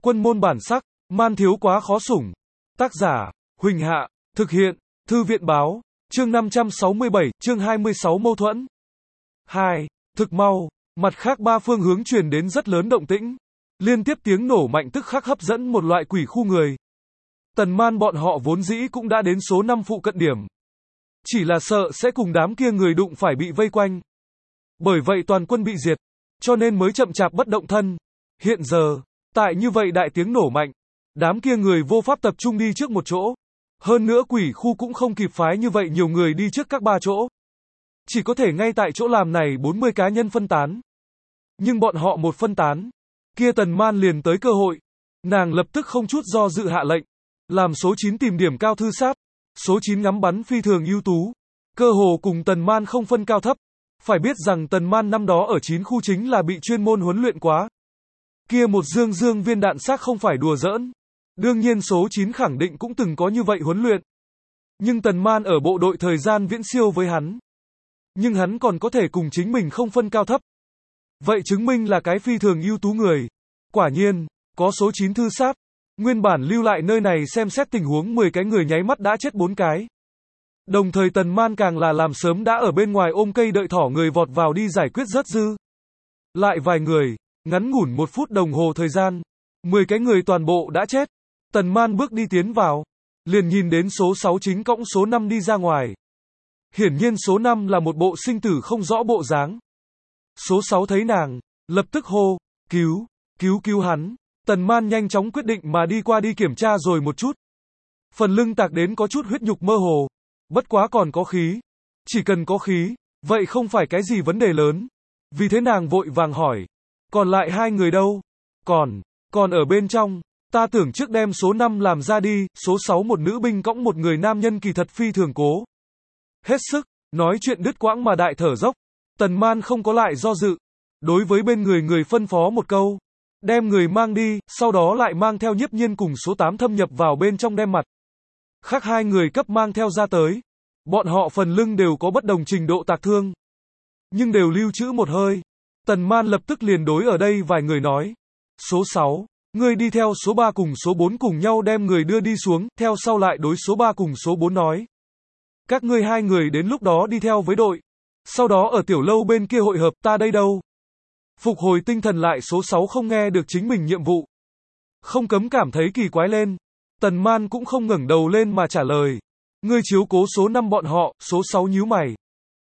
Quân môn bản sắc, man thiếu quá khó sủng. Tác giả, Huỳnh Hạ, thực hiện, Thư viện báo, chương 567, chương 26 mâu thuẫn. 2. Thực mau, mặt khác ba phương hướng truyền đến rất lớn động tĩnh. Liên tiếp tiếng nổ mạnh tức khắc hấp dẫn một loại quỷ khu người. Tần Man bọn họ vốn dĩ cũng đã đến số 5 phụ cận điểm. Chỉ là sợ sẽ cùng đám kia người đụng phải bị vây quanh. Bởi vậy toàn quân bị diệt, cho nên mới chậm chạp bất động thân. Hiện giờ, tại như vậy đại tiếng nổ mạnh, đám kia người vô pháp tập trung đi trước một chỗ. Hơn nữa quỷ khu cũng không kịp phái như vậy nhiều người đi trước các ba chỗ. Chỉ có thể ngay tại chỗ làm này 40 cá nhân phân tán. Nhưng bọn họ một phân tán, kia Tần Man liền tới cơ hội. Nàng lập tức không chút do dự hạ lệnh, làm số 9 tìm điểm cao thư sát. Số 9 ngắm bắn phi thường ưu tú, cơ hồ cùng Tần Man không phân cao thấp. Phải biết rằng Tần Man năm đó ở 9 khu chính là bị chuyên môn huấn luyện quá. Kia một dương viên đạn xác không phải đùa giỡn. Đương nhiên số 9 khẳng định cũng từng có như vậy huấn luyện. Nhưng Tần Man ở bộ đội thời gian viễn siêu với hắn. Nhưng hắn còn có thể cùng chính mình không phân cao thấp. Vậy chứng minh là cái phi thường ưu tú người. Quả nhiên, có số 9 thư sát. Nguyên bản lưu lại nơi này xem xét tình huống 10 cái người nháy mắt đã chết 4 cái. Đồng thời Tần Man càng là làm sớm đã ở bên ngoài ôm cây đợi thỏ người vọt vào đi giải quyết rất dư. Lại vài người, ngắn ngủn 1 phút đồng hồ thời gian, 10 cái người toàn bộ đã chết. Tần Man bước đi tiến vào, liền nhìn đến số 6 chính cõng số 5 đi ra ngoài. Hiển nhiên số 5 là một bộ sinh tử không rõ bộ dáng. Số 6 thấy nàng, lập tức hô, cứu hắn. Tần Man nhanh chóng quyết định mà đi qua đi kiểm tra rồi một chút. Phần lưng tạc đến có chút huyết nhục mơ hồ. Bất quá còn có khí. Chỉ cần có khí, vậy không phải cái gì vấn đề lớn. Vì thế nàng vội vàng hỏi. Còn lại 2 người đâu? Còn ở bên trong. Ta tưởng trước đem số 5 làm ra đi. Số 6 một nữ binh cõng một người nam nhân kỳ thật phi thường cố. Hết sức, nói chuyện đứt quãng mà đại thở dốc. Tần Man không có lại do dự. Đối với bên người phân phó một câu. Đem người mang đi, sau đó lại mang theo Nhiếp Nhiên cùng số 8 thâm nhập vào bên trong đem mặt. Khác 2 người cấp mang theo ra tới. Bọn họ phần lưng đều có bất đồng trình độ tạc thương. Nhưng đều lưu trữ một hơi. Tần Man lập tức liền đối ở đây vài người nói. Số 6, ngươi đi theo số 3 cùng số 4 cùng nhau đem người đưa đi xuống, theo sau lại đối số 3 cùng số 4 nói. Các ngươi 2 người đến lúc đó đi theo với đội. Sau đó ở tiểu lâu bên kia hội hợp, ta đây đâu? Phục hồi tinh thần lại số 6 không nghe được chính mình nhiệm vụ. Không cấm cảm thấy kỳ quái lên. Tần Man cũng không ngẩng đầu lên mà trả lời. Ngươi chiếu cố số 5 bọn họ, số 6 nhíu mày.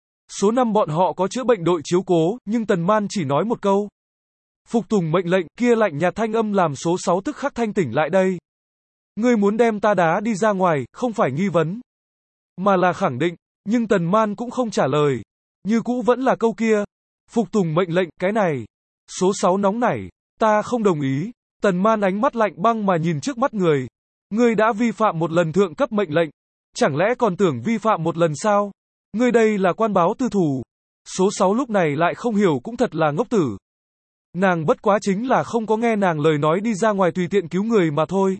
Số 5 bọn họ có chữa bệnh đội chiếu cố, nhưng Tần Man chỉ nói một câu. Phục tùng mệnh lệnh, kia lạnh nhạt thanh âm làm số 6 tức khắc thanh tỉnh lại đây. Ngươi muốn đem ta đá đi ra ngoài, không phải nghi vấn, mà là khẳng định, nhưng Tần Man cũng không trả lời. Như cũ vẫn là câu kia. Phục tùng mệnh lệnh, cái này. Số 6 nóng nảy, ta không đồng ý. Tần Man ánh mắt lạnh băng mà nhìn trước mắt người. Ngươi đã vi phạm một lần thượng cấp mệnh lệnh. Chẳng lẽ còn tưởng vi phạm một lần sao? Ngươi đây là quan báo tư thủ. Số 6 lúc này lại không hiểu cũng thật là ngốc tử. Nàng bất quá chính là không có nghe nàng lời nói đi ra ngoài tùy tiện cứu người mà thôi.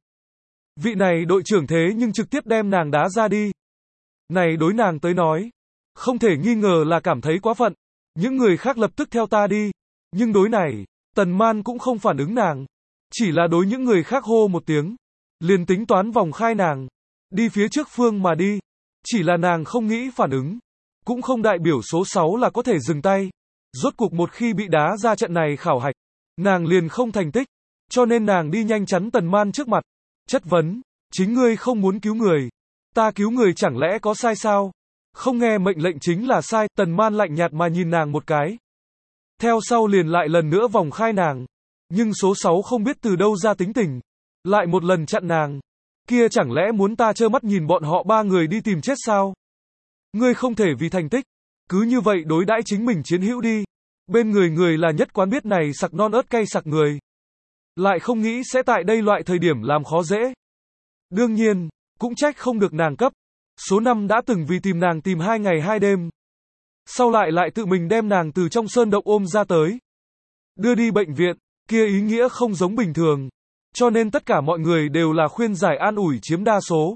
Vị này đội trưởng thế nhưng trực tiếp đem nàng đá ra đi. Này đối nàng tới nói, không thể nghi ngờ là cảm thấy quá phận. Những người khác lập tức theo ta đi. Nhưng đối này, Tần Man cũng không phản ứng nàng. Chỉ là đối những người khác hô một tiếng. Liền tính toán vòng khai nàng. Đi phía trước phương mà đi. Chỉ là nàng không nghĩ phản ứng. Cũng không đại biểu số 6 là có thể dừng tay. Rốt cuộc một khi bị đá ra trận này khảo hạch, nàng liền không thành tích. Cho nên nàng đi nhanh chắn Tần Man trước mặt. Chất vấn, chính ngươi không muốn cứu người. Ta cứu người chẳng lẽ có sai sao? Không nghe mệnh lệnh chính là sai. Tần Man lạnh nhạt mà nhìn nàng một cái. Theo sau liền lại lần nữa vòng khai nàng. Nhưng số 6 không biết từ đâu ra tính tình. Lại một lần chặn nàng. Kia chẳng lẽ muốn ta trơ mắt nhìn bọn họ 3 người đi tìm chết sao? Ngươi không thể vì thành tích. Cứ như vậy đối đãi chính mình chiến hữu đi. Bên người là nhất quán biết này sặc non ớt cay sặc người. Lại không nghĩ sẽ tại đây loại thời điểm làm khó dễ. Đương nhiên, cũng trách không được nàng cấp. Số 5 đã từng vì tìm nàng tìm 2 ngày 2 đêm. Sau lại tự mình đem nàng từ trong sơn động ôm ra tới. Đưa đi bệnh viện, kia ý nghĩa không giống bình thường. Cho nên tất cả mọi người đều là khuyên giải an ủi chiếm đa số.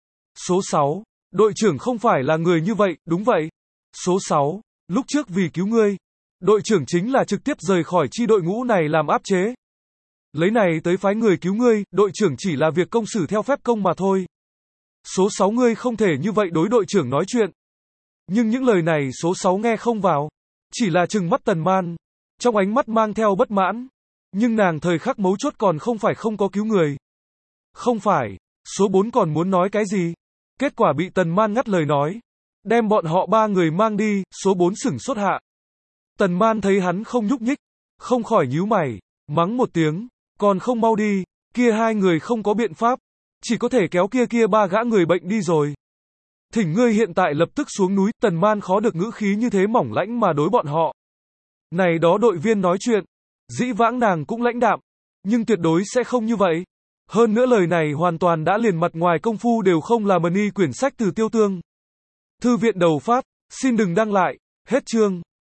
Số 6, đội trưởng không phải là người như vậy, đúng vậy. Số 6, lúc trước vì cứu ngươi, đội trưởng chính là trực tiếp rời khỏi chi đội ngũ này làm áp chế. lấy này tới phái người cứu ngươi, đội trưởng chỉ là việc công xử theo phép công mà thôi. Số 6 ngươi không thể như vậy đối đội trưởng nói chuyện. Nhưng những lời này số 6 nghe không vào. Chỉ là trừng mắt Tần Man. Trong ánh mắt mang theo bất mãn. Nhưng nàng thời khắc mấu chốt còn không phải không có cứu người. Không phải. Số 4 còn muốn nói cái gì? Kết quả bị Tần Man ngắt lời nói. Đem bọn họ 3 người mang đi, số 4 sửng sốt hạ. Tần Man thấy hắn không nhúc nhích. Không khỏi nhíu mày. Mắng một tiếng. Còn không mau đi. Kia 2 người không có biện pháp. Chỉ có thể kéo kia 3 gã người bệnh đi rồi. Thỉnh ngươi hiện tại lập tức xuống núi. Tần Man khó được ngữ khí như thế mỏng lãnh mà đối bọn họ. Này đó đội viên nói chuyện. Dĩ vãng nàng cũng lãnh đạm. Nhưng tuyệt đối sẽ không như vậy. Hơn nữa lời này hoàn toàn đã liền mặt ngoài công phu đều không là mani quyển sách từ Tiêu Tương. Thư viện đầu phát. Xin đừng đăng lại. Hết chương.